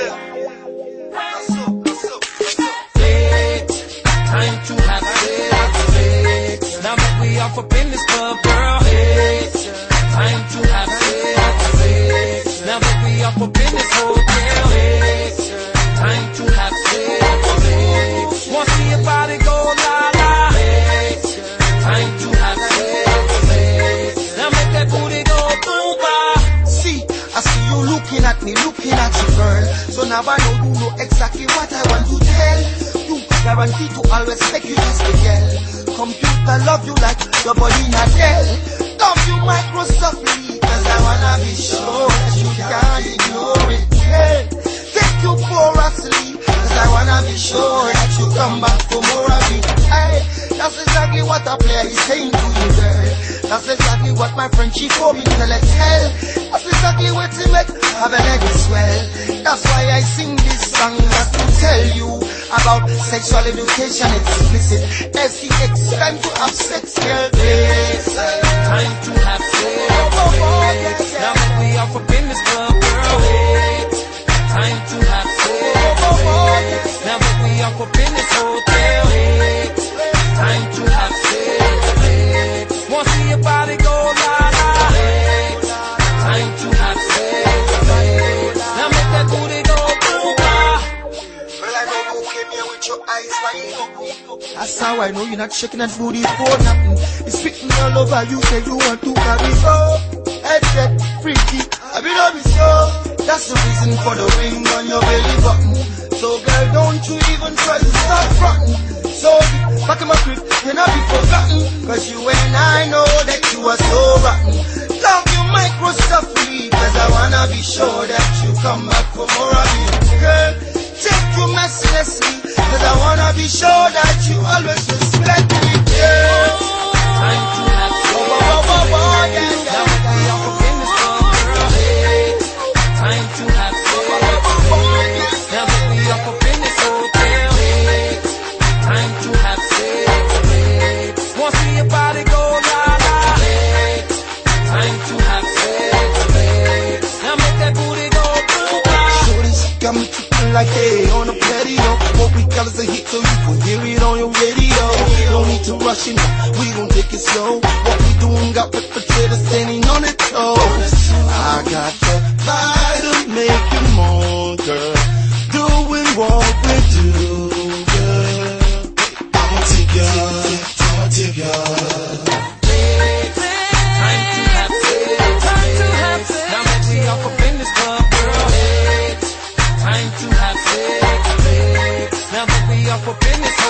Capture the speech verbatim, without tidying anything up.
Time to have sex. Now that we off up in this club, girl. Time to have sex. Now that we off up in this hotel. Time to have sex. Want to see your body go la la. Time to have sex. Now make that booty go boom ba. See, I see you looking at me, looking at you, girl. So now I know you know exactly what I want to tell. You guarantee to always make you just a girl. Computer love you like your body in a Dell. Love you Microsoft me, cause I wanna be sure that you can't ignore it. Yeah. Take you for a sleep, cause I wanna be sure that you come back for more of it. Hey, that's exactly what a player is saying to you, girl. That's exactly what my friend she told me to let tell. That's exactly what to make have a leg as well. That's why I sing this song just to tell you about sexual education explicit. S E X, time to have sex, girl. Time to have sex. Now that we off up in this club, girl. Time to have sex. Now that we off up in this hotel. Time to have sex. Want to see your body go la la. Time to have sex. Now make that booty go boom ba. Well, I know you came here with your eyes wide open. That's how I know you're not shaking that booty for nothing. It's written all over you, say you want to carry up. Head get freaky, I be love you so. That's the reason for the ring on your belly button. So girl, don't you even try to stop fronting. So back in my crib, you'll not be forgotten. Cause you and I know that you are so rotten. Love you Microsoft me, cause I wanna be sure that you come back for more of it. Girl, take you mercilessly, cause I wanna be sure that you always respect me. Yeah. Time to have sex. Oh, oh, oh, oh, yeah, yeah. Now that we off up in this club, girl. Time to have sex. Now that we off up in this hotel. Time to have sex. Want to see your body go la la. Time to have sex. Now make that booty go boom ba. Shorties got me tripping like they on a patio. What we call is a hit so you can hear it on your radio. Don't need to rush it now, we gon' take it slow. What we doing got perpetrators standing on their toes. I got the vibe to make you moan, girl. Doing what we do, girl. I'ma take ya, I'ma take ya. Time to have sex. Time to have sex. Now that we off up in this club, girl. Time to have sex. Now that we off up in this